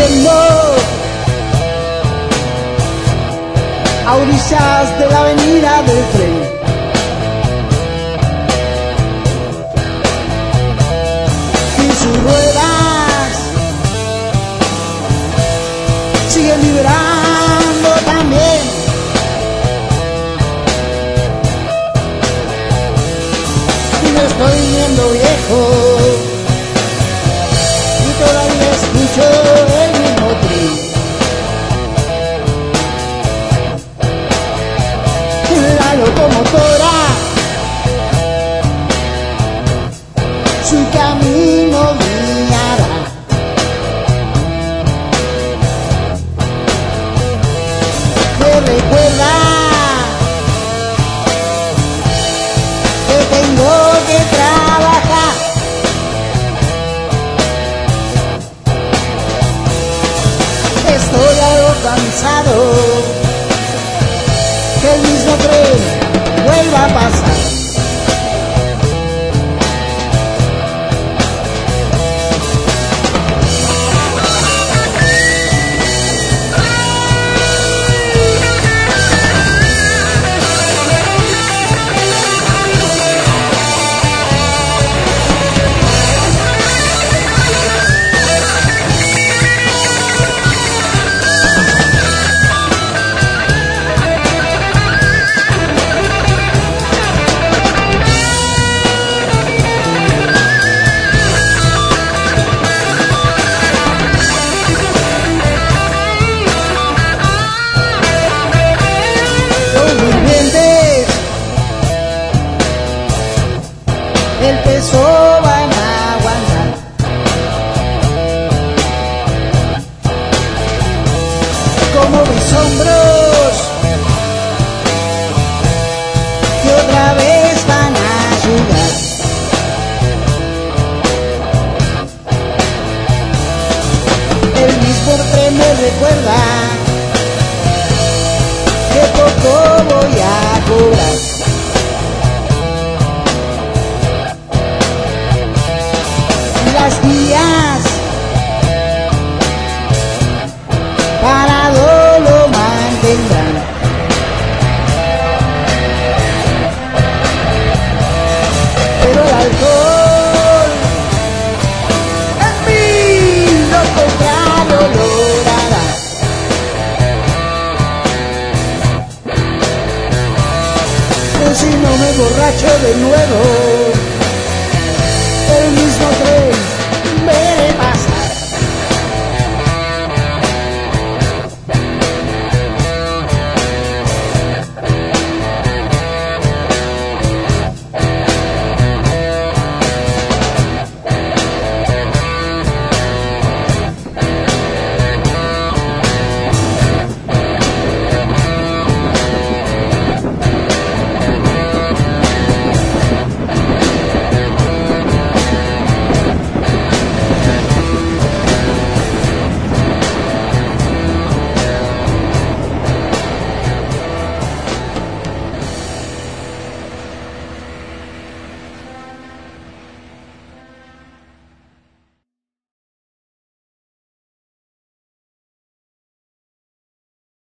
corriendo a orillas de la avenida del tren. Y sus ruedas siguen vibrando también. Y me estoy viendo viejo y todavía escucho el mismo tren. La locomotora su camino guiará. Me recuerda que tengo que trabajar. Estoy algo cansado que el mismo tren vuelva a pasar. El peso van a aguantar. Como mis hombros que otra vez van a llegar. El mismo tren me recuerda que poco voy a cobrar. Las guías parado lo mantendrán. Pero el alcohol en mí lo contrario logrará. Pero si no me borracho de nuevo,